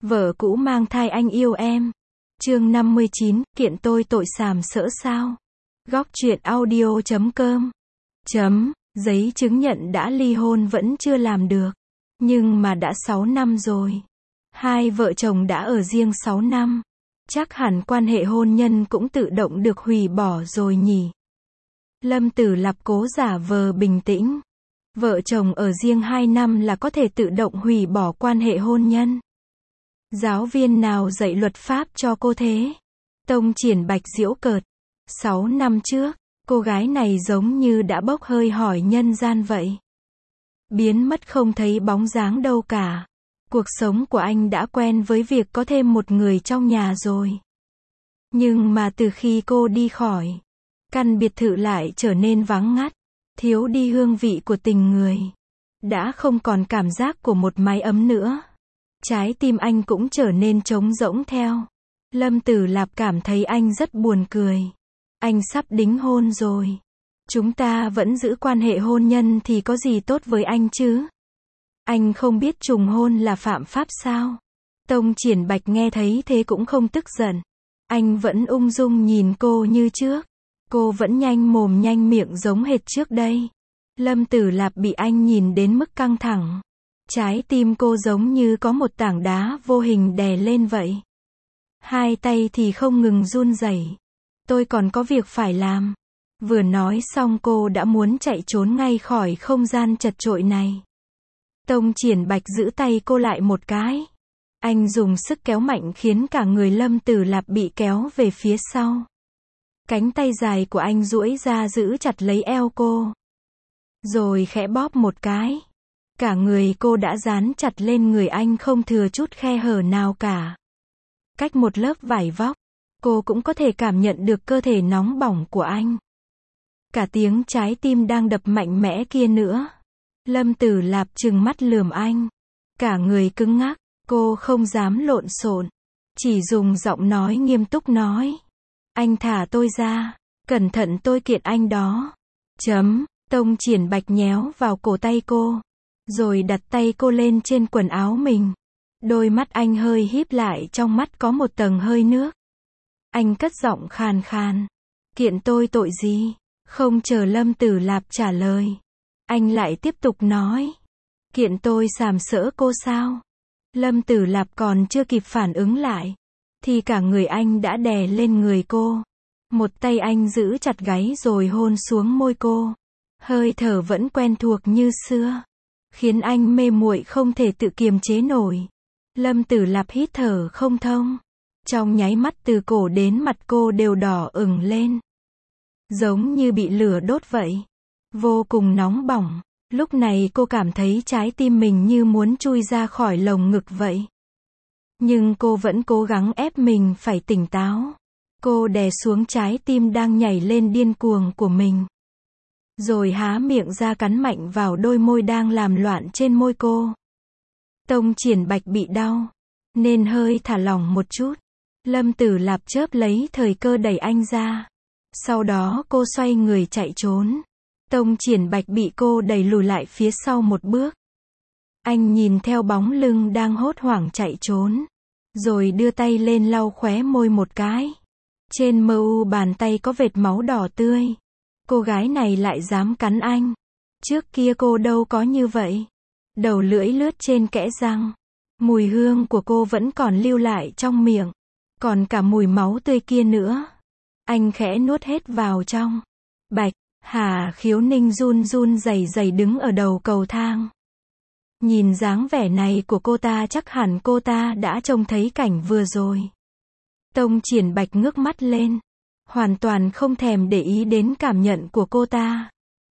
Vợ cũ mang thai anh yêu em. Chương 59, kiện tôi tội sàm sỡ sao? Góc truyện audio.com. Giấy chứng nhận đã ly hôn vẫn chưa làm được. Nhưng mà đã 6 năm rồi. Hai vợ chồng đã ở riêng 6 năm. Chắc hẳn quan hệ hôn nhân cũng tự động được hủy bỏ rồi nhỉ? Lâm Tử Lạp cố giả vờ bình tĩnh. Vợ chồng ở riêng 2 năm là có thể tự động hủy bỏ quan hệ hôn nhân. Giáo viên nào dạy luật pháp cho cô thế? Tông Triển Bạch giễu cợt. 6 năm trước, cô gái này giống như đã bốc hơi hỏi nhân gian vậy. Biến mất không thấy bóng dáng đâu cả. Cuộc sống của anh đã quen với việc có thêm một người trong nhà rồi. Nhưng mà từ khi cô đi khỏi, căn biệt thự lại trở nên vắng ngắt, thiếu đi hương vị của tình người. Đã không còn cảm giác của một mái ấm nữa. Trái tim anh cũng trở nên trống rỗng theo. Lâm Tử Lạp cảm thấy anh rất buồn cười. Anh sắp đính hôn rồi. Chúng ta vẫn giữ quan hệ hôn nhân thì có gì tốt với anh chứ? Anh không biết trùng hôn là phạm pháp sao? Tông Triển Bạch nghe thấy thế cũng không tức giận. Anh vẫn ung dung nhìn cô như trước. Cô vẫn nhanh mồm nhanh miệng giống hệt trước đây. Lâm Tử Lạp bị anh nhìn đến mức căng thẳng. Trái tim cô giống như có một tảng đá vô hình đè lên vậy. Hai tay thì không ngừng run rẩy. Tôi còn có việc phải làm. Vừa nói xong cô đã muốn chạy trốn ngay khỏi không gian chật chội này. Tông Triển Bạch giữ tay cô lại một cái. Anh dùng sức kéo mạnh khiến cả người Lâm Tử Lạp bị kéo về phía sau. Cánh tay dài của anh duỗi ra giữ chặt lấy eo cô. Rồi khẽ bóp một cái. Cả người cô đã dán chặt lên người anh không thừa chút khe hở nào cả. Cách một lớp vải vóc, cô cũng có thể cảm nhận được cơ thể nóng bỏng của anh. Cả tiếng trái tim đang đập mạnh mẽ kia nữa. Lâm Tử Lạp trừng mắt lườm anh. Cả người cứng ngắc, cô không dám lộn xộn. Chỉ dùng giọng nói nghiêm túc nói. Anh thả tôi ra, cẩn thận tôi kiện anh đó. Tông Triển Bạch nhéo vào cổ tay cô. Rồi đặt tay cô lên trên quần áo mình. Đôi mắt anh hơi híp lại, trong mắt có một tầng hơi nước. Anh cất giọng khàn khàn. Kiện tôi tội gì? Không chờ Lâm Tử Lạp trả lời. Anh lại tiếp tục nói. Kiện tôi sàm sỡ cô sao? Lâm Tử Lạp còn chưa kịp phản ứng lại. Thì cả người anh đã đè lên người cô. Một tay anh giữ chặt gáy rồi hôn xuống môi cô. Hơi thở vẫn quen thuộc như xưa. Khiến anh mê muội không thể tự kiềm chế nổi. Lâm Tử Lạp hít thở không thông. Trong nháy mắt từ cổ đến mặt cô đều đỏ ửng lên. Giống như bị lửa đốt vậy. Vô cùng nóng bỏng. Lúc này cô cảm thấy trái tim mình như muốn chui ra khỏi lồng ngực vậy. Nhưng cô vẫn cố gắng ép mình phải tỉnh táo. Cô đè xuống trái tim đang nhảy lên điên cuồng của mình. Rồi há miệng ra cắn mạnh vào đôi môi đang làm loạn trên môi cô. Tông Triển Bạch bị đau, nên hơi thả lỏng một chút. Lâm Tử Lạp chớp lấy thời cơ đẩy anh ra. Sau đó cô xoay người chạy trốn. Tông Triển Bạch bị cô đẩy lùi lại phía sau một bước. Anh nhìn theo bóng lưng đang hốt hoảng chạy trốn. Rồi đưa tay lên lau khóe môi một cái. Trên mu bàn tay có vệt máu đỏ tươi. Cô gái này lại dám cắn anh. Trước kia cô đâu có như vậy. Đầu lưỡi lướt trên kẽ răng. Mùi hương của cô vẫn còn lưu lại trong miệng. Còn cả mùi máu tươi kia nữa. Anh khẽ nuốt hết vào trong. Bạch, Hà Khiếu Ninh run run rẩy rẩy đứng ở đầu cầu thang. Nhìn dáng vẻ này của cô ta chắc hẳn cô ta đã trông thấy cảnh vừa rồi. Tông Triển Bạch ngước mắt lên. Hoàn toàn không thèm để ý đến cảm nhận của cô ta.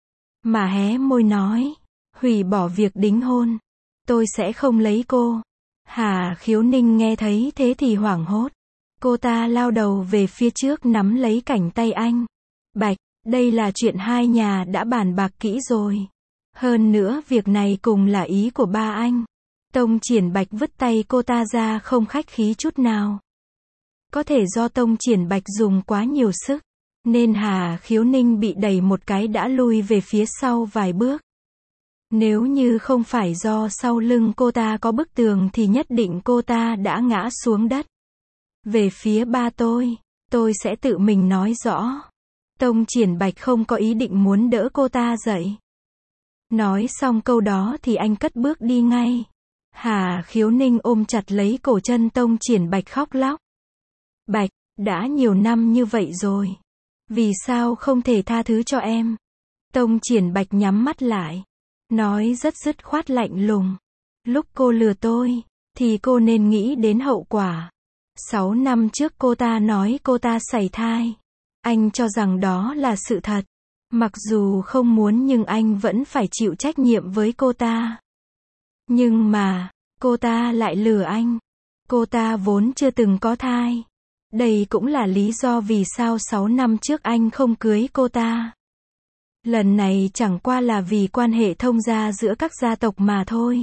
Mà hé môi nói. Hủy bỏ việc đính hôn. Tôi sẽ không lấy cô. Hà Khiếu Ninh nghe thấy thế thì hoảng hốt. Cô ta lao đầu về phía trước nắm lấy cánh tay anh. Bạch, đây là chuyện hai nhà đã bàn bạc kỹ rồi. Hơn nữa việc này cùng là ý của ba anh. Tông Triển Bạch vứt tay cô ta ra không khách khí chút nào. Có thể do Tông Triển Bạch dùng quá nhiều sức, nên Hà Khiếu Ninh bị đẩy một cái đã lui về phía sau vài bước. Nếu như không phải do sau lưng cô ta có bức tường thì nhất định cô ta đã ngã xuống đất. Về phía ba tôi sẽ tự mình nói rõ. Tông Triển Bạch không có ý định muốn đỡ cô ta dậy. Nói xong câu đó thì anh cất bước đi ngay. Hà Khiếu Ninh ôm chặt lấy cổ chân Tông Triển Bạch khóc lóc. Bạch, đã nhiều năm như vậy rồi. Vì sao không thể tha thứ cho em? Tông Triển Bạch nhắm mắt lại. Nói rất dứt khoát lạnh lùng. Lúc cô lừa tôi, thì cô nên nghĩ đến hậu quả. 6 năm trước cô ta nói cô ta sảy thai. Anh cho rằng đó là sự thật. Mặc dù không muốn nhưng anh vẫn phải chịu trách nhiệm với cô ta. Nhưng mà, cô ta lại lừa anh. Cô ta vốn chưa từng có thai. Đây cũng là lý do vì sao 6 năm trước anh không cưới cô ta. Lần này chẳng qua là vì quan hệ thông gia giữa các gia tộc mà thôi.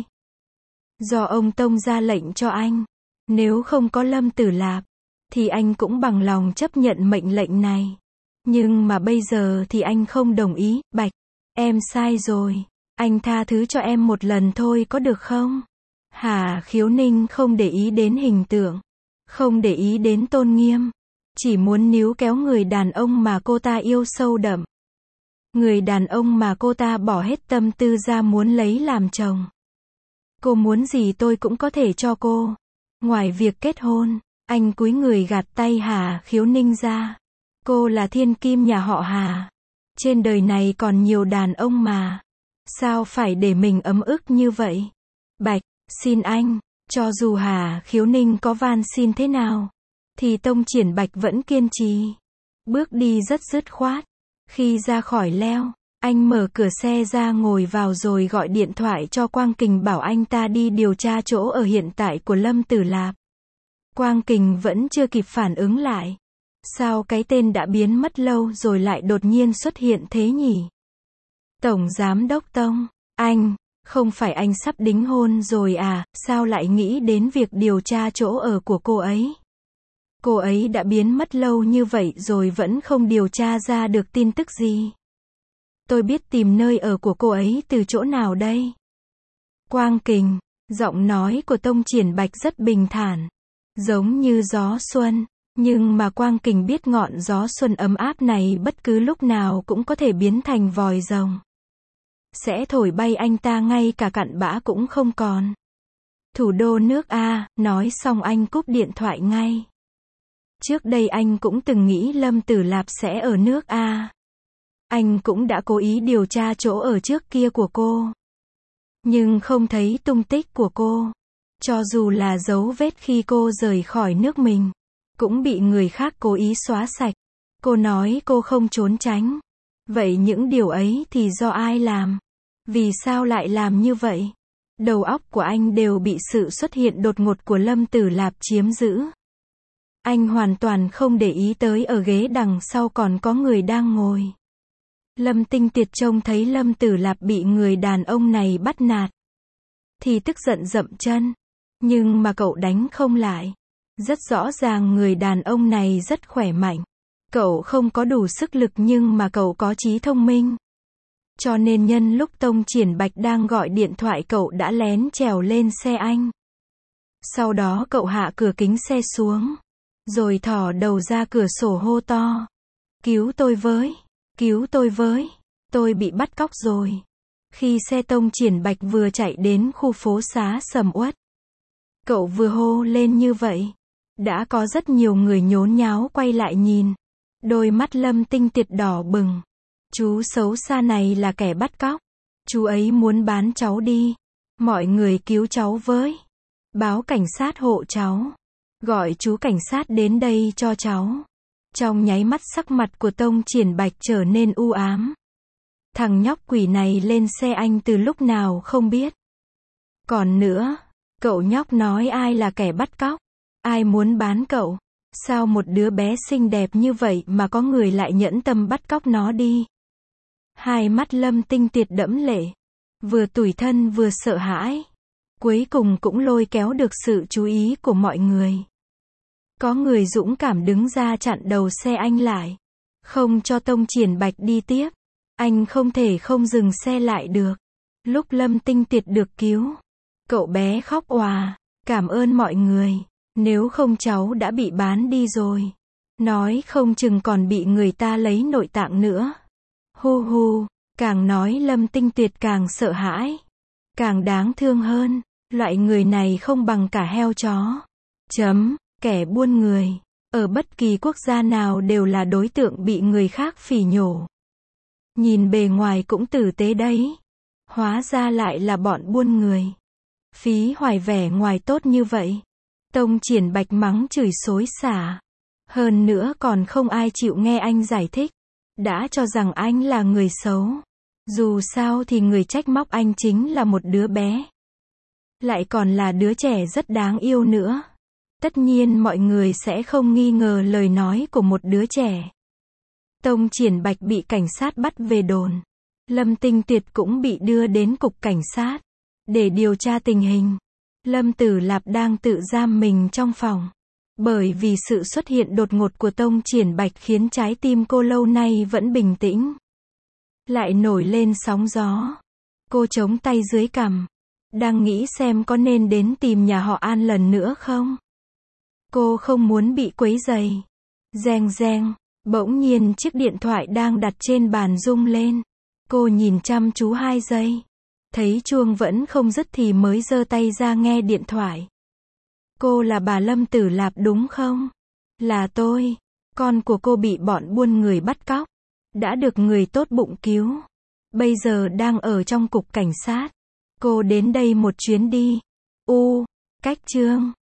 Do ông Tông ra lệnh cho anh. Nếu không có Lâm Tử Lạp, thì anh cũng bằng lòng chấp nhận mệnh lệnh này. Nhưng mà bây giờ thì anh không đồng ý. Bạch, em sai rồi. Anh tha thứ cho em một lần thôi có được không? Hà Khiếu Ninh không để ý đến hình tượng. Không để ý đến tôn nghiêm. Chỉ muốn níu kéo người đàn ông mà cô ta yêu sâu đậm. Người đàn ông mà cô ta bỏ hết tâm tư ra muốn lấy làm chồng. Cô muốn gì tôi cũng có thể cho cô. Ngoài việc kết hôn, anh cúi người gạt tay Hà Khiếu Ninh ra. Cô là thiên kim nhà họ Hà. Trên đời này còn nhiều đàn ông mà. Sao phải để mình ấm ức như vậy? Bạch, xin anh, cho dù Hà Khiếu Ninh có van xin thế nào, thì Tông Triển Bạch vẫn kiên trì. Bước đi rất dứt khoát. Khi ra khỏi leo, anh mở cửa xe ra ngồi vào rồi gọi điện thoại cho Quang Kình bảo anh ta đi điều tra chỗ ở hiện tại của Lâm Tử Lạp. Quang Kình vẫn chưa kịp phản ứng lại. Sao cái tên đã biến mất lâu rồi lại đột nhiên xuất hiện thế nhỉ? Tổng Giám Đốc Tông, anh, không phải anh sắp đính hôn rồi à, sao lại nghĩ đến việc điều tra chỗ ở của cô ấy? Cô ấy đã biến mất lâu như vậy rồi vẫn không điều tra ra được tin tức gì. Tôi biết tìm nơi ở của cô ấy từ chỗ nào đây? Quang Kình, giọng nói của Tông Triển Bạch rất bình thản, giống như gió xuân, nhưng mà Quang Kình biết ngọn gió xuân ấm áp này bất cứ lúc nào cũng có thể biến thành vòi rồng. Sẽ thổi bay anh ta ngay cả cặn bã cũng không còn. Thủ đô nước A, nói xong anh cúp điện thoại ngay. Trước đây anh cũng từng nghĩ Lâm Tử Lạp sẽ ở nước A. Anh cũng đã cố ý điều tra chỗ ở trước kia của cô. Nhưng không thấy tung tích của cô. Cho dù là dấu vết khi cô rời khỏi nước mình, cũng bị người khác cố ý xóa sạch. Cô nói cô không trốn tránh. Vậy những điều ấy thì do ai làm? Vì sao lại làm như vậy? Đầu óc của anh đều bị sự xuất hiện đột ngột của Lâm Tử Lạp chiếm giữ. Anh hoàn toàn không để ý tới ở ghế đằng sau còn có người đang ngồi. Lâm Tinh Tiệt trông thấy Lâm Tử Lạp bị người đàn ông này bắt nạt, thì tức giận dậm chân. Nhưng mà cậu đánh không lại. Rất rõ ràng người đàn ông này rất khỏe mạnh. Cậu không có đủ sức lực nhưng mà cậu có trí thông minh. Cho nên nhân lúc Tông Triển Bạch đang gọi điện thoại cậu đã lén trèo lên xe anh. Sau đó cậu hạ cửa kính xe xuống. Rồi thò đầu ra cửa sổ hô to. Cứu tôi với! Cứu tôi với! Tôi bị bắt cóc rồi! Khi xe Tông Triển Bạch vừa chạy đến khu phố xá sầm uất. Cậu vừa hô lên như vậy. Đã có rất nhiều người nhốn nháo quay lại nhìn. Đôi mắt Lâm Tinh Tiệt đỏ bừng. Chú xấu xa này là kẻ bắt cóc. Chú ấy muốn bán cháu đi. Mọi người cứu cháu với. Báo cảnh sát hộ cháu. Gọi chú cảnh sát đến đây cho cháu. Trong nháy mắt sắc mặt của Tông Triển Bạch trở nên u ám. Thằng nhóc quỷ này lên xe anh từ lúc nào không biết. Còn nữa, cậu nhóc nói ai là kẻ bắt cóc? Ai muốn bán cậu? Sao một đứa bé xinh đẹp như vậy mà có người lại nhẫn tâm bắt cóc nó đi? Hai mắt Lâm Tinh Tiệt đẫm lệ. Vừa tủi thân vừa sợ hãi. Cuối cùng cũng lôi kéo được sự chú ý của mọi người. Có người dũng cảm đứng ra chặn đầu xe anh lại. Không cho Tông Triển Bạch đi tiếp. Anh không thể không dừng xe lại được. Lúc Lâm Tinh Tiệt được cứu, cậu bé khóc òa, cảm ơn mọi người, nếu không cháu đã bị bán đi rồi. Nói không chừng còn bị người ta lấy nội tạng nữa. Hu hu, càng nói Lâm Tinh Tiệt càng sợ hãi, càng đáng thương hơn, loại người này không bằng cả heo chó. Kẻ buôn người, ở bất kỳ quốc gia nào đều là đối tượng bị người khác phỉ nhổ. Nhìn bề ngoài cũng tử tế đấy, hóa ra lại là bọn buôn người. Phí hoài vẻ ngoài tốt như vậy. Tông Triển Bạch mắng chửi xối xả. Hơn nữa còn không ai chịu nghe anh giải thích. Đã cho rằng anh là người xấu. Dù sao thì người trách móc anh chính là một đứa bé. Lại còn là đứa trẻ rất đáng yêu nữa. Tất nhiên mọi người sẽ không nghi ngờ lời nói của một đứa trẻ. Tông Triển Bạch bị cảnh sát bắt về đồn. Lâm Tinh Tiệt cũng bị đưa đến cục cảnh sát để điều tra tình hình. Lâm Tử Lạp đang tự giam mình trong phòng. Bởi vì sự xuất hiện đột ngột của Tông Triển Bạch khiến trái tim cô lâu nay vẫn bình tĩnh lại nổi lên sóng gió. Cô chống tay dưới cằm, đang nghĩ xem có nên đến tìm nhà họ An lần nữa không. Cô không muốn bị quấy rầy. Reng reng, bỗng nhiên chiếc điện thoại đang đặt trên bàn rung lên. Cô nhìn chăm chú 2 giây, thấy chuông vẫn không dứt thì mới giơ tay ra nghe điện thoại. Cô là bà Lâm Tử Lạp đúng không? Là tôi. Con của cô bị bọn buôn người bắt cóc. Đã được người tốt bụng cứu. Bây giờ đang ở trong cục cảnh sát. Cô đến đây một chuyến đi. Cách chương